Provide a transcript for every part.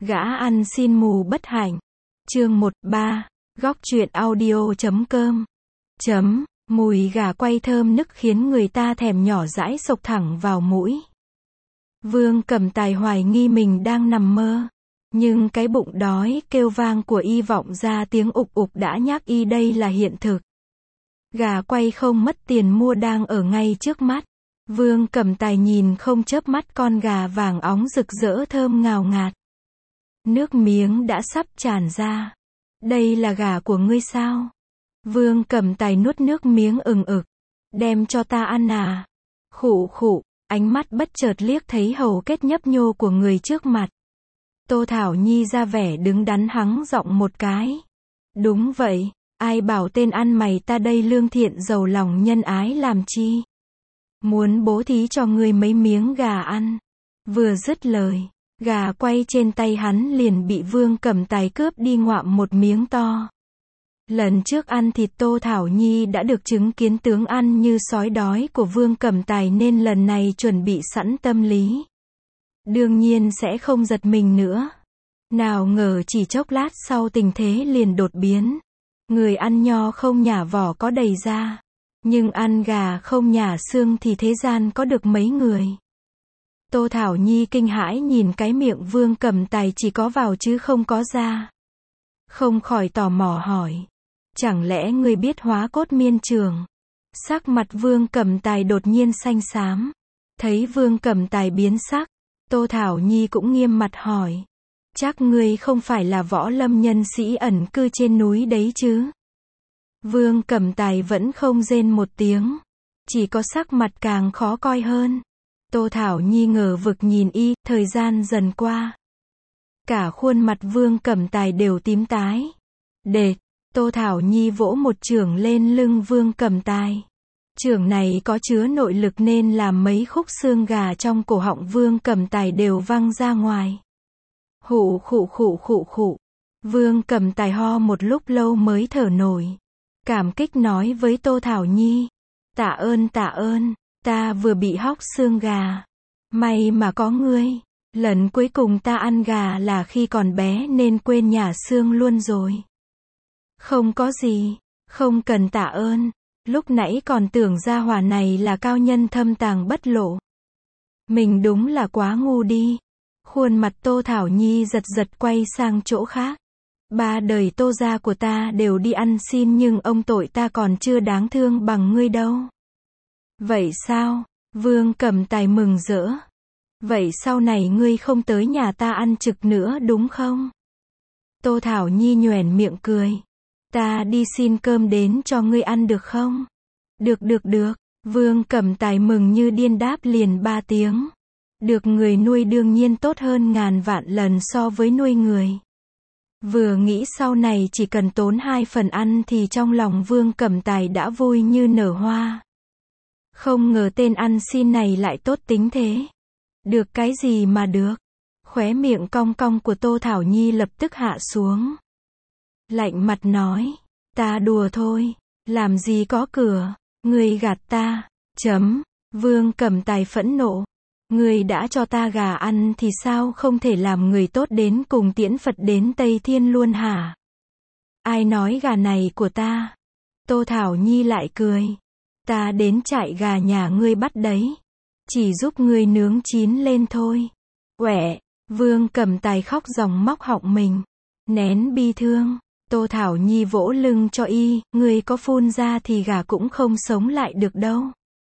Gã ăn xin mù bất hạnh. Chương 13. Góc truyện audio.com. Mùi gà quay thơm nức khiến người ta thèm nhỏ dãi xộc thẳng vào mũi. Vương Cẩm Tài hoài nghi mình đang nằm mơ. Nhưng cái bụng đói kêu vang của y vọng ra tiếng ục ục đã nhắc y đây là hiện thực. Gà quay không mất tiền mua đang ở ngay trước mắt. Vương Cẩm Tài nhìn không chớp mắt con gà vàng óng rực rỡ thơm ngào ngạt. Nước miếng đã sắp tràn ra. Đây là gà của ngươi sao? Vương Cẩm Tài nuốt nước miếng ừng ực. Đem cho ta ăn à? Khụ khụ, ánh mắt bất chợt liếc thấy hầu kết nhấp nhô của người trước mặt. Tô Thảo Nhi ra vẻ đứng đắn hắng giọng một cái. Đúng vậy, ai bảo tên ăn mày ta đây lương thiện giàu lòng nhân ái làm chi? Muốn bố thí cho ngươi mấy miếng gà ăn. Vừa dứt lời, gà quay trên tay hắn liền bị Vương Cẩm Tài cướp đi ngoạm một miếng to. Lần trước ăn thịt Tô Thảo Nhi đã được chứng kiến tướng ăn như sói đói của Vương Cẩm Tài nên lần này chuẩn bị sẵn tâm lý. Đương nhiên sẽ không giật mình nữa. Nào ngờ chỉ chốc lát sau tình thế liền đột biến. Người ăn nho không nhả vỏ có đầy da. Nhưng ăn gà không nhả xương thì thế gian có được mấy người. Tô Thảo Nhi kinh hãi nhìn cái miệng Vương Cẩm Tài chỉ có vào chứ không có da. Không khỏi tò mò hỏi. Chẳng lẽ ngươi biết hóa cốt miên trường? Sắc mặt Vương Cẩm Tài đột nhiên xanh xám. Thấy Vương Cẩm Tài biến sắc, Tô Thảo Nhi cũng nghiêm mặt hỏi. Chắc ngươi không phải là võ lâm nhân sĩ ẩn cư trên núi đấy chứ? Vương Cẩm Tài vẫn không rên một tiếng. Chỉ có sắc mặt càng khó coi hơn. Tô Thảo Nhi ngờ vực nhìn y, thời gian dần qua. Cả khuôn mặt Vương Cẩm Tài đều tím tái. Đệt, Tô Thảo Nhi vỗ một chưởng lên lưng Vương Cẩm Tài. Chưởng này có chứa nội lực nên làm mấy khúc xương gà trong cổ họng Vương Cẩm Tài đều văng ra ngoài. Hụ khụ khụ khụ khụ. Vương Cẩm Tài ho một lúc lâu mới thở nổi. Cảm kích nói với Tô Thảo Nhi. Tạ ơn, ta vừa bị hóc xương gà. May mà có ngươi. Lần cuối cùng ta ăn gà là khi còn bé nên quên nhả xương luôn rồi. Không có gì, không cần tạ ơn. Lúc nãy còn tưởng gia hỏa này là cao nhân thâm tàng bất lộ. Mình đúng là quá ngu đi. Khuôn mặt Tô Thảo Nhi giật giật quay sang chỗ khác. Ba đời Tô gia của ta đều đi ăn xin nhưng ông tội ta còn chưa đáng thương bằng ngươi đâu. Vậy sao? Vương Cẩm Tài mừng rỡ. Vậy sau này ngươi không tới nhà ta ăn trực nữa đúng không? Tô Thảo Nhi nhoẻn miệng cười. Ta đi xin cơm đến cho ngươi ăn được không? Được. Vương Cẩm Tài mừng như điên đáp liền 3 tiếng. Được người nuôi đương nhiên tốt hơn ngàn vạn lần so với nuôi người. Vừa nghĩ sau này chỉ cần tốn 2 phần ăn thì trong lòng Vương Cẩm Tài đã vui như nở hoa. Không ngờ tên ăn xin này lại tốt tính thế. Được cái gì mà được. Khóe miệng cong cong của Tô Thảo Nhi lập tức hạ xuống. Lạnh mặt nói. Ta đùa thôi. Làm gì có cửa. Ngươi gạt ta. Vương Cẩm Tài phẫn nộ. Ngươi đã cho ta gà ăn thì sao không thể làm người tốt đến cùng tiễn Phật đến Tây Thiên luôn hả? Ai nói gà này của ta? Tô Thảo Nhi lại cười. Ta đến trại gà nhà ngươi bắt đấy. Chỉ giúp ngươi nướng chín lên thôi. Quẹ, Vương Cẩm Tài khóc ròng móc họng mình. Nén bi thương. Tô Thảo Nhi vỗ lưng cho y, ngươi có phun ra thì gà cũng không sống lại được đâu.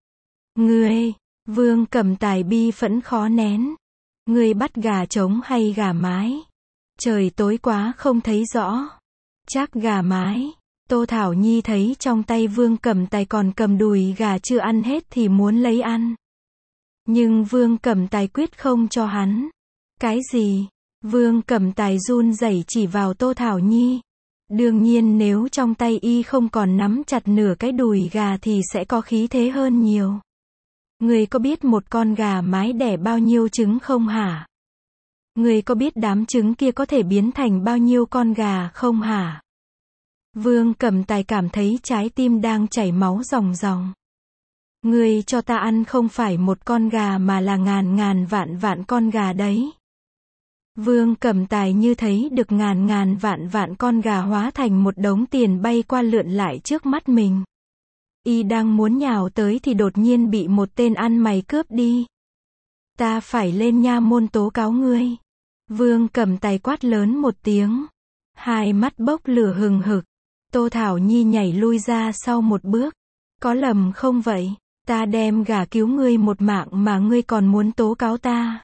Ngươi, Vương Cẩm Tài bi phẫn khó nén. Ngươi bắt gà trống hay gà mái? Trời tối quá không thấy rõ. Chắc gà mái. Tô Thảo Nhi thấy trong tay Vương Cẩm Tài còn cầm đùi gà chưa ăn hết thì muốn lấy ăn. Nhưng Vương Cẩm Tài quyết không cho hắn. Cái gì? Vương Cẩm Tài run rẩy chỉ vào Tô Thảo Nhi. Đương nhiên nếu trong tay y không còn nắm chặt nửa cái đùi gà thì sẽ có khí thế hơn nhiều. Ngươi có biết một con gà mái đẻ bao nhiêu trứng không hả? Ngươi có biết đám trứng kia có thể biến thành bao nhiêu con gà không hả? Vương Cẩm Tài cảm thấy trái tim đang chảy máu ròng ròng. Ngươi cho ta ăn không phải một con gà mà là ngàn vạn con gà đấy. Vương Cẩm Tài như thấy được ngàn ngàn vạn vạn con gà hóa thành một đống tiền bay qua lượn lại trước mắt mình. Y đang muốn nhào tới thì đột nhiên bị một tên ăn mày cướp đi. Ta phải lên nha môn tố cáo ngươi. Vương Cẩm Tài quát lớn một tiếng. Hai mắt bốc lửa hừng hực. Tô Thảo Nhi nhảy lui ra sau một bước. Có lầm không vậy? Ta đem gà cứu ngươi một mạng mà ngươi còn muốn tố cáo ta.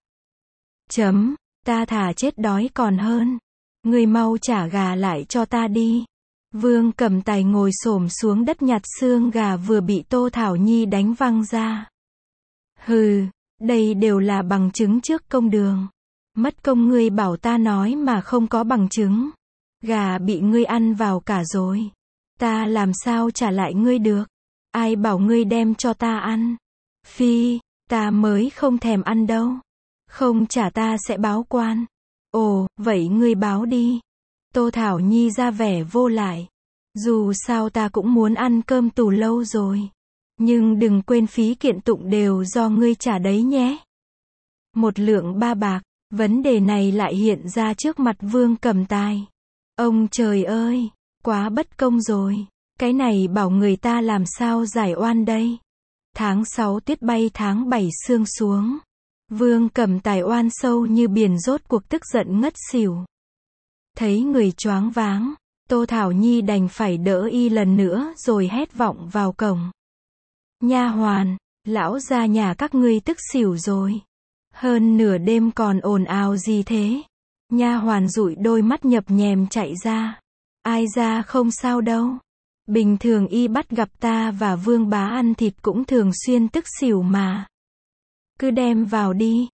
Ta thà chết đói còn hơn. Ngươi mau trả gà lại cho ta đi. Vương Cẩm Tài ngồi xổm xuống đất nhặt xương gà vừa bị Tô Thảo Nhi đánh văng ra. Hừ, đây đều là bằng chứng trước công đường. Mất công ngươi bảo ta nói mà không có bằng chứng. Gà bị ngươi ăn vào cả rồi. Ta làm sao trả lại ngươi được? Ai bảo ngươi đem cho ta ăn? Phi, ta mới không thèm ăn đâu. Không trả ta sẽ báo quan. Ồ, vậy ngươi báo đi. Tô Thảo Nhi ra vẻ vô lại. Dù sao ta cũng muốn ăn cơm tù lâu rồi. Nhưng đừng quên phí kiện tụng đều do ngươi trả đấy nhé. Một lượng 3 bạc, vấn đề này lại hiện ra trước mặt Vương Cẩm Tài. Ông trời ơi, quá bất công rồi. Cái này bảo người ta làm sao giải oan đây. Tháng 6 tuyết bay tháng 7 sương xuống. Vương Cẩm Tài oan sâu như biển rốt cuộc tức giận ngất xỉu. Thấy người choáng váng, Tô Thảo Nhi đành phải đỡ y lần nữa rồi hét vọng vào cổng. Nha hoàn, lão gia nhà các ngươi tức xỉu rồi. Hơn nửa đêm còn ồn ào gì thế? Nha hoàn dụi đôi mắt nhập nhèm chạy ra. Ai ra không sao đâu. Bình thường y bắt gặp ta và Vương bá ăn thịt cũng thường xuyên tức xỉu mà. Cứ đem vào đi.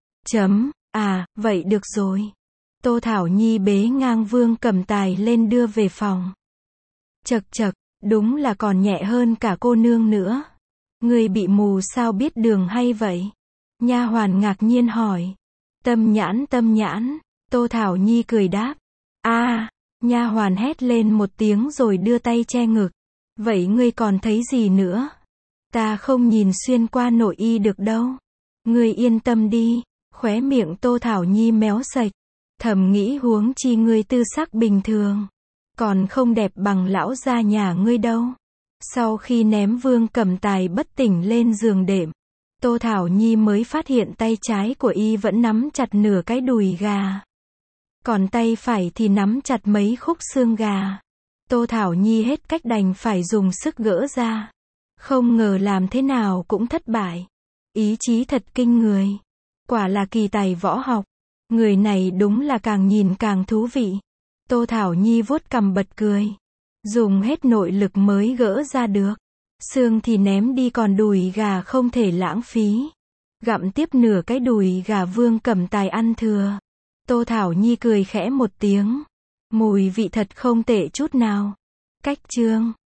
Vậy được rồi. Tô Thảo Nhi bế ngang Vương Cẩm Tài lên đưa về phòng. Chậc chậc, đúng là còn nhẹ hơn cả cô nương nữa. Người bị mù sao biết đường hay vậy? Nha hoàn ngạc nhiên hỏi. Tâm nhãn, Tô Thảo Nhi cười đáp. Nha hoàn hét lên một tiếng rồi đưa tay che ngực. Vậy ngươi còn thấy gì nữa? Ta không nhìn xuyên qua nội y được đâu. Ngươi yên tâm đi. Khóe miệng Tô Thảo Nhi méo sạch. Thầm nghĩ huống chi ngươi tư sắc bình thường. Còn không đẹp bằng lão gia nhà ngươi đâu. Sau khi ném Vương Cẩm Tài bất tỉnh lên giường đệm, Tô Thảo Nhi mới phát hiện tay trái của y vẫn nắm chặt nửa cái đùi gà. Còn tay phải thì nắm chặt mấy khúc xương gà. Tô Thảo Nhi hết cách đành phải dùng sức gỡ ra. Không ngờ làm thế nào cũng thất bại. Ý chí thật kinh người. Quả là kỳ tài võ học. Người này đúng là càng nhìn càng thú vị. Tô Thảo Nhi vuốt cằm bật cười. Dùng hết nội lực mới gỡ ra được. Xương thì ném đi còn đùi gà không thể lãng phí. Gặm tiếp nửa cái đùi gà Vương Cẩm Tài ăn thừa. Tô Thảo Nhi cười khẽ một tiếng. Mùi vị thật không tệ chút nào. Cách chương